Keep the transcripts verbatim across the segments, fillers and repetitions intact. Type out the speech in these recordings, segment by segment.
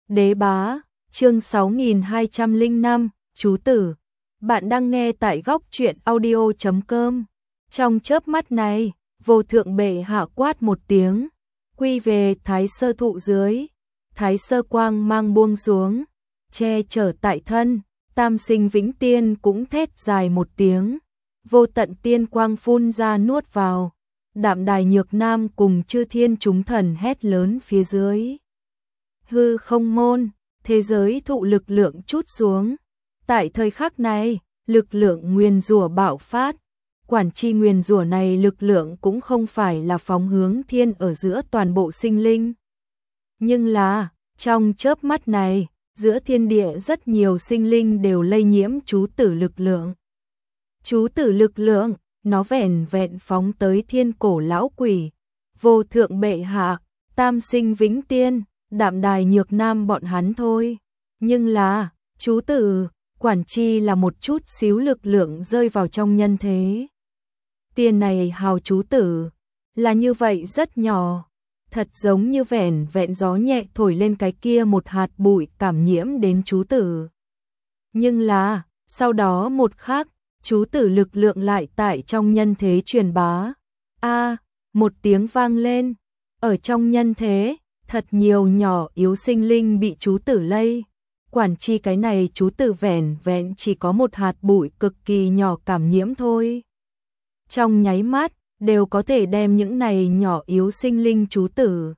Đế bá, chương sáu nghìn hai trăm lẻ năm, chú tử. Bạn đang nghe tại góc truyện audio chấm com. Trong chớp mắt này, vô thượng bệ hạ quát một tiếng, quy về thái sơ thụ dưới, thái sơ quang mang buông xuống, che chở tại thân, tam sinh vĩnh tiên cũng thét dài một tiếng, vô tận tiên quang phun ra nuốt vào, đạm đài nhược nam cùng chư thiên chúng thần hét lớn phía dưới. Hư không môn, thế giới thụ lực lượng trút xuống. Tại thời khắc này, lực lượng nguyền rủa bạo phát. Quản chi nguyền rủa này lực lượng cũng không phải là phóng hướng thiên ở giữa toàn bộ sinh linh. Nhưng là, trong chớp mắt này, giữa thiên địa rất nhiều sinh linh đều lây nhiễm chú tử lực lượng. Chú tử lực lượng, nó vẻn vẹn phóng tới thiên cổ lão quỷ, vô thượng bệ hạ, tam sinh vĩnh tiên, đạm đài nhược nam bọn hắn thôi. Nhưng là, chú tử, quản chi là một chút xíu lực lượng rơi vào trong nhân thế. Tiền này hào chú tử, là như vậy rất nhỏ, thật giống như vẻn vẹn gió nhẹ thổi lên cái kia một hạt bụi cảm nhiễm đến chú tử. Nhưng là, sau đó một khắc, chú tử lực lượng lại tại trong nhân thế truyền bá. A, một tiếng vang lên, ở trong nhân thế, thật nhiều nhỏ yếu sinh linh bị chú tử lây. Quản chi cái này chú tử vẻn vẹn chỉ có một hạt bụi cực kỳ nhỏ cảm nhiễm thôi. Trong nháy mắt, đều có thể đem những này nhỏ yếu sinh linh chú tử.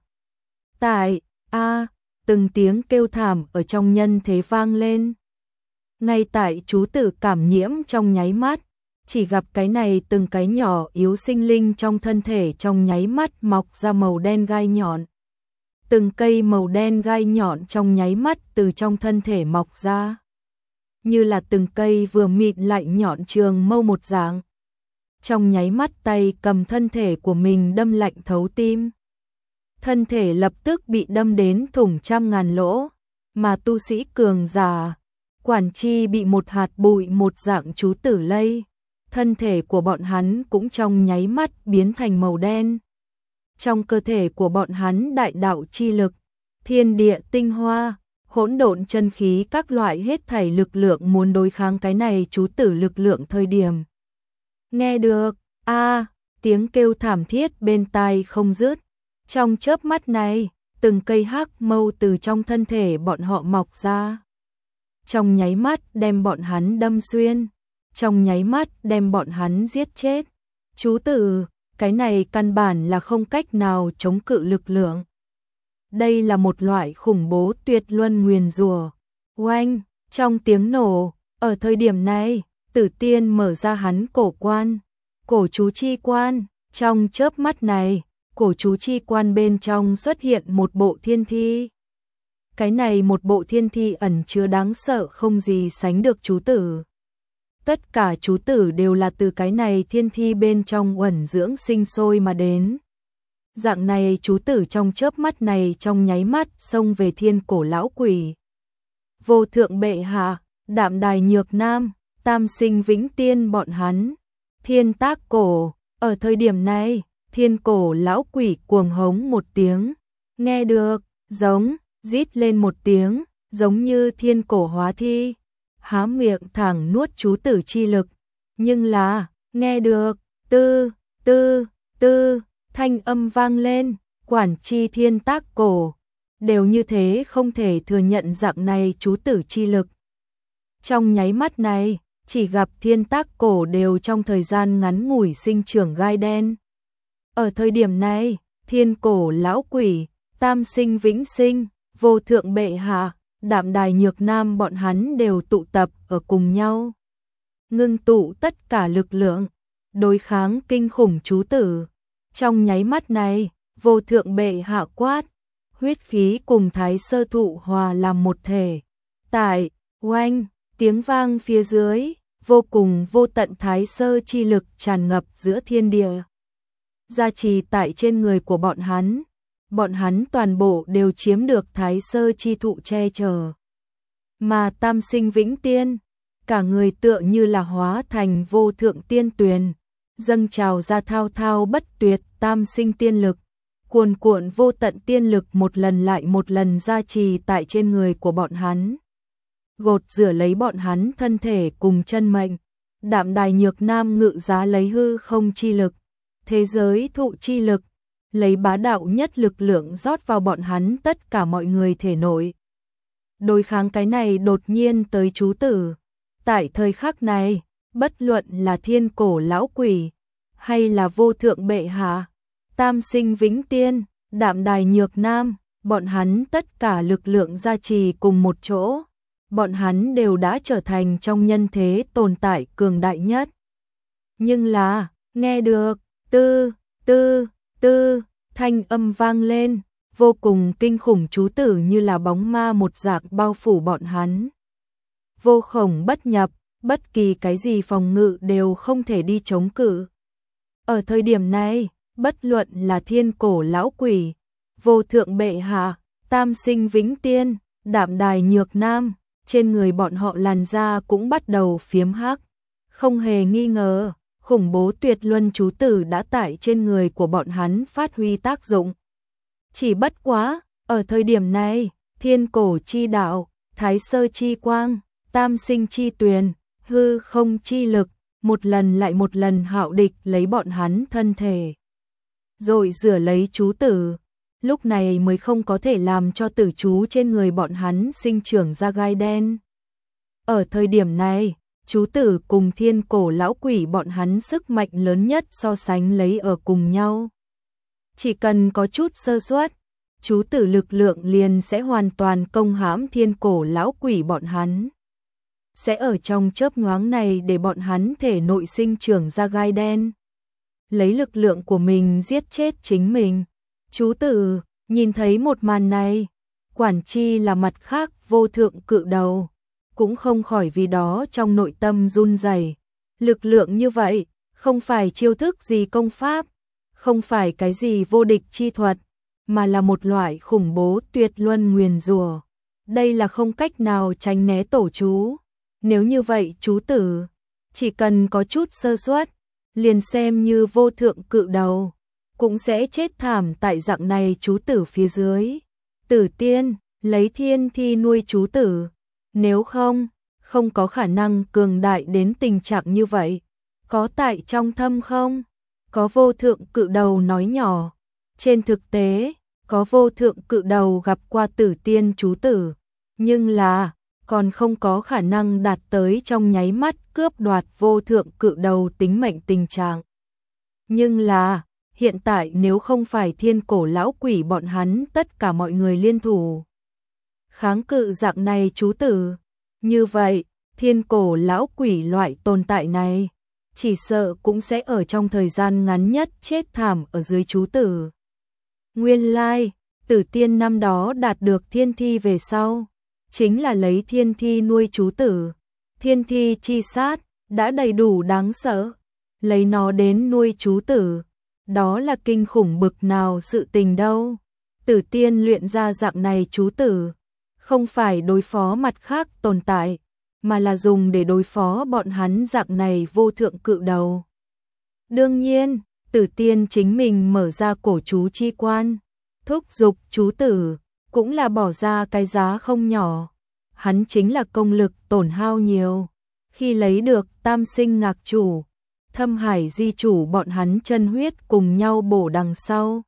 Tại, a, từng tiếng kêu thảm ở trong nhân thế vang lên. Ngay tại chú tử cảm nhiễm trong nháy mắt, chỉ gặp cái này từng cái nhỏ yếu sinh linh trong thân thể trong nháy mắt mọc ra màu đen gai nhọn. Từng cây màu đen gai nhọn trong nháy mắt từ trong thân thể mọc ra. Như là từng cây vừa mịn lại nhọn trường mâu một dạng. Trong nháy mắt tay cầm thân thể của mình đâm lạnh thấu tim. Thân thể lập tức bị đâm đến thủng trăm ngàn lỗ. Mà tu sĩ cường giả, quản chi bị một hạt bụi một dạng chú tử lây. Thân thể của bọn hắn cũng trong nháy mắt biến thành màu đen. Trong cơ thể của bọn hắn đại đạo chi lực, thiên địa tinh hoa, hỗn độn chân khí các loại hết thảy lực lượng muốn đối kháng cái này chú tử lực lượng thời điểm. Nghe được, a, tiếng kêu thảm thiết bên tai không dứt. Trong chớp mắt này, từng cây hắc mâu từ trong thân thể bọn họ mọc ra. Trong nháy mắt đem bọn hắn đâm xuyên, trong nháy mắt đem bọn hắn giết chết. Chú tử, cái này căn bản là không cách nào chống cự lực lượng. Đây là một loại khủng bố tuyệt luân nguyền rủa. Oanh, trong tiếng nổ, ở thời điểm này, Tử Tiên mở ra hắn cổ quan, cổ chú chi quan, trong chớp mắt này, cổ chú chi quan bên trong xuất hiện một bộ thiên thi. Cái này một bộ thiên thi ẩn chứa đáng sợ không gì sánh được chú tử. Tất cả chú tử đều là từ cái này thiên thi bên trong uẩn dưỡng sinh sôi mà đến. Dạng này chú tử trong chớp mắt này trong nháy mắt xông về thiên cổ lão quỷ. Vô thượng bệ hạ, đạm đài nhược nam, tam sinh vĩnh tiên bọn hắn. Thiên tác cổ, ở thời điểm này, thiên cổ lão quỷ cuồng hống một tiếng. Nghe được, giống, rít lên một tiếng, giống như thiên cổ hóa thi. Há miệng thẳng nuốt chú tử chi lực, nhưng là, nghe được, tư, tư, tư, thanh âm vang lên, quản chi thiên tác cổ, đều như thế không thể thừa nhận dạng này chú tử chi lực. Trong nháy mắt này, chỉ gặp thiên tác cổ đều trong thời gian ngắn ngủi sinh trưởng gai đen. Ở thời điểm này, thiên cổ lão quỷ, tam sinh vĩnh sinh, vô thượng bệ hạ, đạm đài nhược nam bọn hắn đều tụ tập ở cùng nhau. Ngưng tụ tất cả lực lượng, đối kháng kinh khủng chú tử. Trong nháy mắt này, vô thượng bệ hạ quát, huyết khí cùng thái sơ thụ hòa làm một thể. Tại, oanh, tiếng vang phía dưới, vô cùng vô tận thái sơ chi lực tràn ngập giữa thiên địa. Gia trì tại trên người của bọn hắn. Bọn hắn toàn bộ đều chiếm được thái sơ chi thụ che chở. Mà tam sinh vĩnh tiên, cả người tựa như là hóa thành vô thượng tiên tuyền, dâng trào ra thao thao bất tuyệt tam sinh tiên lực. cuồn cuộn vô tận tiên lực một lần lại một lần gia trì tại trên người của bọn hắn. Gột rửa lấy bọn hắn thân thể cùng chân mệnh. Đạm Đài Nhược Nam ngự giá lấy hư không chi lực, thế giới thụ chi lực, lấy bá đạo nhất lực lượng rót vào bọn hắn tất cả mọi người thể nội. Đối kháng cái này đột nhiên tới chú tử. Tại thời khắc này, bất luận là thiên cổ lão quỷ, hay là vô thượng bệ hạ, tam sinh vĩnh tiên, Đạm Đài Nhược Nam, bọn hắn tất cả lực lượng gia trì cùng một chỗ. Bọn hắn đều đã trở thành trong nhân thế tồn tại cường đại nhất. Nhưng là, nghe được, tư, tư, tư, thanh âm vang lên, vô cùng kinh khủng chú tử như là bóng ma một dạng bao phủ bọn hắn. Vô khổng bất nhập, bất kỳ cái gì phòng ngự đều không thể đi chống cự. Ở thời điểm này, bất luận là thiên cổ lão quỷ, vô thượng bệ hạ, tam sinh vĩnh tiên, Đạm Đài Nhược Nam, trên người bọn họ làn da cũng bắt đầu phiếm hắc. Không hề nghi ngờ, khủng bố tuyệt luân chú tử đã tại trên người của bọn hắn phát huy tác dụng. Chỉ bất quá, ở thời điểm này, thiên cổ chi đạo, thái sơ chi quang, tam sinh chi tuyền, hư không chi lực, một lần lại một lần hạo địch lấy bọn hắn thân thể. Rồi rửa lấy chú tử, lúc này mới không có thể làm cho tử chú trên người bọn hắn sinh trưởng ra gai đen. Ở thời điểm này, chú tử cùng thiên cổ lão quỷ bọn hắn sức mạnh lớn nhất so sánh lấy ở cùng nhau. Chỉ cần có chút sơ suất, chú tử lực lượng liền sẽ hoàn toàn công hãm thiên cổ lão quỷ bọn hắn. Sẽ ở trong chớp nhoáng này để bọn hắn thể nội sinh trưởng ra gai đen. Lấy lực lượng của mình giết chết chính mình. Chú tử, nhìn thấy một màn này, quản chi là mặt khác vô thượng cự đầu, cũng không khỏi vì đó trong nội tâm run rẩy. Lực lượng như vậy, không phải chiêu thức gì công pháp, không phải cái gì vô địch chi thuật, mà là một loại khủng bố tuyệt luân nguyền rủa. Đây là không cách nào tránh né tổ chú. Nếu như vậy chú tử, chỉ cần có chút sơ suất, liền xem như vô thượng cự đầu, cũng sẽ chết thảm tại dạng này chú tử phía dưới. Tử tiên, lấy thiên thi nuôi chú tử, nếu không, không có khả năng cường đại đến tình trạng như vậy. Có tại trong thâm không? Có vô thượng cự đầu nói nhỏ. Trên thực tế, có vô thượng cự đầu gặp qua tử tiên chú tử, nhưng là còn không có khả năng đạt tới trong nháy mắt cướp đoạt vô thượng cự đầu tính mệnh tình trạng. Nhưng là, hiện tại nếu không phải thiên cổ lão quỷ bọn hắn tất cả mọi người liên thủ kháng cự dạng này chú tử, như vậy, thiên cổ lão quỷ loại tồn tại này, chỉ sợ cũng sẽ ở trong thời gian ngắn nhất chết thảm ở dưới chú tử. Nguyên lai, tử tiên năm đó đạt được thiên thi về sau, chính là lấy thiên thi nuôi chú tử. Thiên thi chi sát, đã đầy đủ đáng sợ, lấy nó đến nuôi chú tử, đó là kinh khủng bực nào sự tình đâu. Tử tiên luyện ra dạng này chú tử, không phải đối phó mặt khác tồn tại, mà là dùng để đối phó bọn hắn dạng này vô thượng cự đầu. Đương nhiên, tử tiên chính mình mở ra cổ chú chi quan, thúc giục chú tử, cũng là bỏ ra cái giá không nhỏ. Hắn chính là công lực tổn hao nhiều. Khi lấy được tam sinh ngạc chủ, thâm hải di chủ bọn hắn chân huyết cùng nhau bổ đằng sau.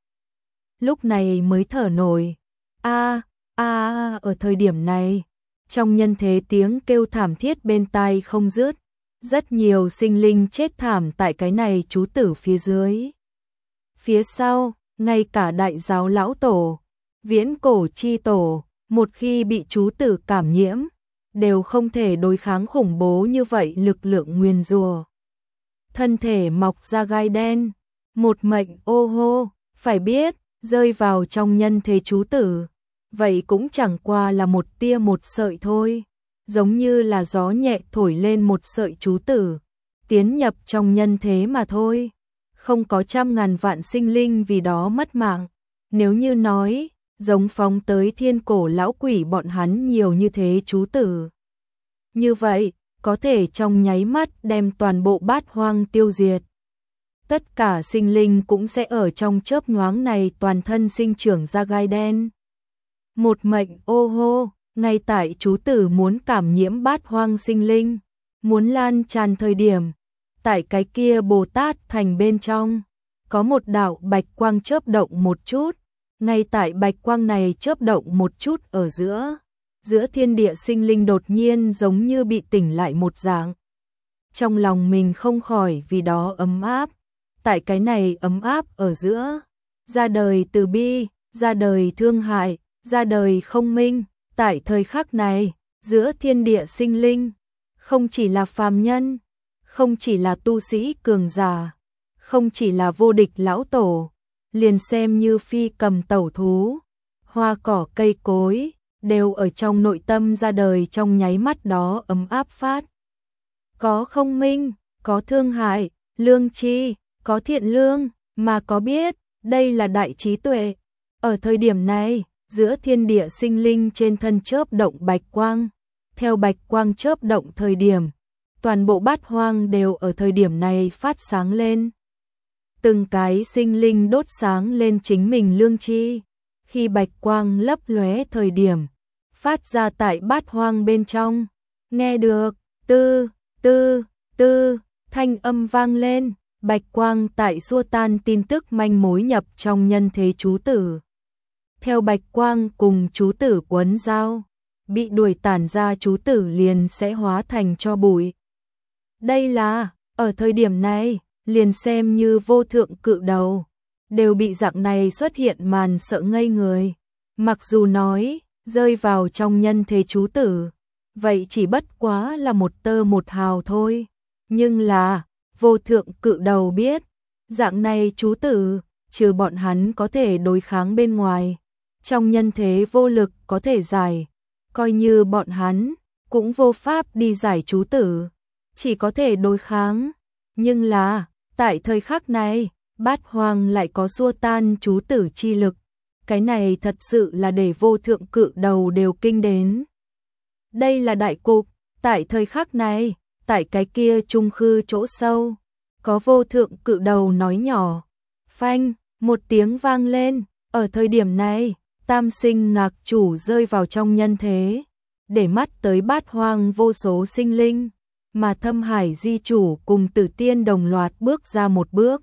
Lúc này mới thở nổi. A a a ở thời điểm này, trong nhân thế tiếng kêu thảm thiết bên tai không dứt. Rất nhiều sinh linh chết thảm tại cái này chú tử phía dưới. Phía sau, ngay cả đại giáo lão tổ, viễn cổ chi tổ, một khi bị chú tử cảm nhiễm, đều không thể đối kháng khủng bố như vậy lực lượng nguyền rủa. Thân thể mọc ra gai đen, một mệnh ô hô, phải biết, rơi vào trong nhân thế chú tử, vậy cũng chẳng qua là một tia một sợi thôi, giống như là gió nhẹ thổi lên một sợi chú tử, tiến nhập trong nhân thế mà thôi. Không có trăm ngàn vạn sinh linh vì đó mất mạng. Nếu như nói, giống phóng tới thiên cổ lão quỷ bọn hắn nhiều như thế chú tử. Như vậy, có thể trong nháy mắt đem toàn bộ bát hoang tiêu diệt. tất cả sinh linh cũng sẽ ở trong chớp nhoáng này toàn thân sinh trưởng ra gai đen. Một mệnh ô hô, ngay tại chú tử muốn cảm nhiễm bát hoang sinh linh, muốn lan tràn thời điểm, tại cái kia Bồ Tát thành bên trong, có một đạo bạch quang chớp động một chút, ngay tại bạch quang này chớp động một chút ở giữa, giữa thiên địa sinh linh đột nhiên giống như bị tỉnh lại một dạng. Trong lòng mình không khỏi vì đó ấm áp, tại cái này ấm áp ở giữa, ra đời từ bi, ra đời thương hại, ra đời không minh, tại thời khắc này, giữa thiên địa sinh linh, không chỉ là phàm nhân, không chỉ là tu sĩ cường giả, không chỉ là vô địch lão tổ, liền xem như phi cầm tẩu thú, hoa cỏ cây cối, đều ở trong nội tâm ra đời trong nháy mắt đó ấm áp phát. Có không minh, có thương hại, lương tri, có thiện lương, mà có biết, đây là đại trí tuệ. Ở thời điểm này, giữa thiên địa sinh linh trên thân chớp động bạch quang, theo bạch quang chớp động thời điểm, toàn bộ bát hoang đều ở thời điểm này phát sáng lên. Từng cái sinh linh đốt sáng lên chính mình lương tri, khi bạch quang lấp lóe thời điểm, phát ra tại bát hoang bên trong, nghe được, tư, tư, tư, thanh âm vang lên, bạch quang tại xua tan tin tức manh mối nhập trong nhân thế chú tử. Theo bạch quang cùng chú tử quấn dao, bị đuổi tản ra chú tử liền sẽ hóa thành tro bụi. Đây là, ở thời điểm này, liền xem như vô thượng cự đầu, đều bị dạng này xuất hiện màn sợ ngây người. Mặc dù nói, rơi vào trong nhân thế chú tử, vậy chỉ bất quá là một tơ một hào thôi. Nhưng là, vô thượng cự đầu biết, dạng này chú tử, trừ bọn hắn có thể đối kháng bên ngoài, trong nhân thế vô lực có thể giải, coi như bọn hắn, cũng vô pháp đi giải chú tử, chỉ có thể đối kháng. Nhưng là, tại thời khắc này, bát hoang lại có xua tan chú tử chi lực, cái này thật sự là để vô thượng cự đầu đều kinh đến. Đây là đại cục, tại thời khắc này, tại cái kia trung khư chỗ sâu, có vô thượng cự đầu nói nhỏ, phanh, một tiếng vang lên, ở thời điểm này, tam sinh ngạc chủ rơi vào trong nhân thế, để mắt tới bát hoang vô số sinh linh, mà Thâm Hải di chủ cùng Tử Tiên đồng loạt bước ra một bước.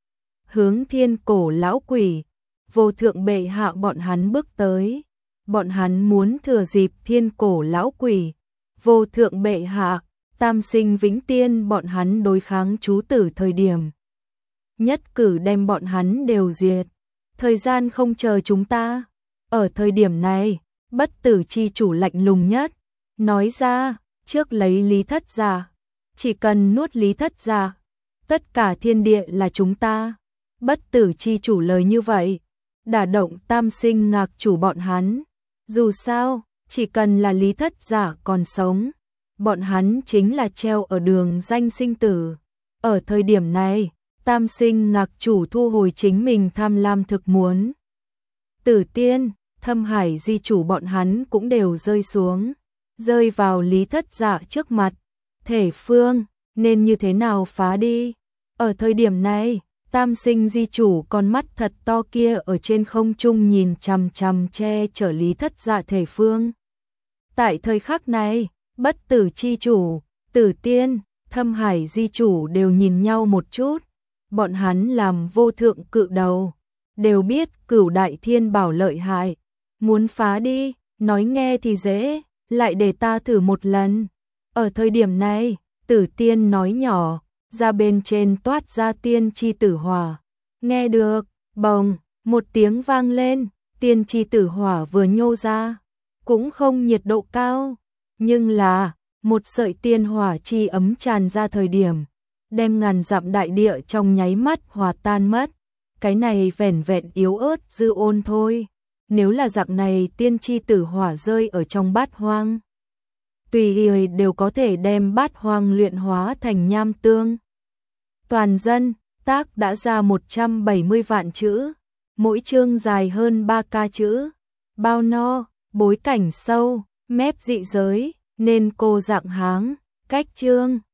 Hướng thiên cổ lão quỷ, vô thượng bệ hạ bọn hắn bước tới, bọn hắn muốn thừa dịp thiên cổ lão quỷ, vô thượng bệ hạ, tam sinh vĩnh tiên bọn hắn đối kháng chú tử thời điểm. Nhất cử đem bọn hắn đều diệt, thời gian không chờ chúng ta. Ở thời điểm này, bất tử chi chủ lạnh lùng nhất, nói ra, trước lấy lý thất ra, chỉ cần nuốt lý thất ra, tất cả thiên địa là chúng ta. Bất tử chi chủ lời như vậy, đả động tam sinh ngạc chủ bọn hắn. Dù sao, chỉ cần là lý thất giả còn sống, bọn hắn chính là treo ở đường danh sinh tử. Ở thời điểm này, tam sinh ngạc chủ thu hồi chính mình tham lam thực muốn. Tử Tiên, Thâm Hải di chủ bọn hắn cũng đều rơi xuống, rơi vào lý thất giả trước mặt. Thể phương, nên như thế nào phá đi? Ở thời điểm này, tam sinh di chủ con mắt thật to kia ở trên không trung nhìn chằm chằm che chở lý thất dạ thể phương. Tại thời khắc này, bất tử chi chủ, Tử Tiên, Thâm Hải di chủ đều nhìn nhau một chút. Bọn hắn làm vô thượng cự đầu, đều biết cửu đại thiên bảo lợi hại. Muốn phá đi, nói nghe thì dễ, lại để ta thử một lần. Ở thời điểm này, Tử Tiên nói nhỏ, ra bên trên toát ra tiên chi tử hỏa. Nghe được, bồng, một tiếng vang lên, tiên chi tử hỏa vừa nhô ra, cũng không nhiệt độ cao, nhưng là, một sợi tiên hỏa chi ấm tràn ra thời điểm, đem ngàn dặm đại địa trong nháy mắt hòa tan mất. Cái này vẻn vẹn yếu ớt dư ôn thôi, nếu là dạng này tiên chi tử hỏa rơi ở trong bát hoang, tùy người đều có thể đem bát hoang luyện hóa thành nham tương. Toàn dân, tác đã ra một trăm bảy mươi vạn chữ, mỗi chương dài hơn ba ca chữ, bao no, bối cảnh sâu, mép dị giới, nên cô dạng háng, cách chương.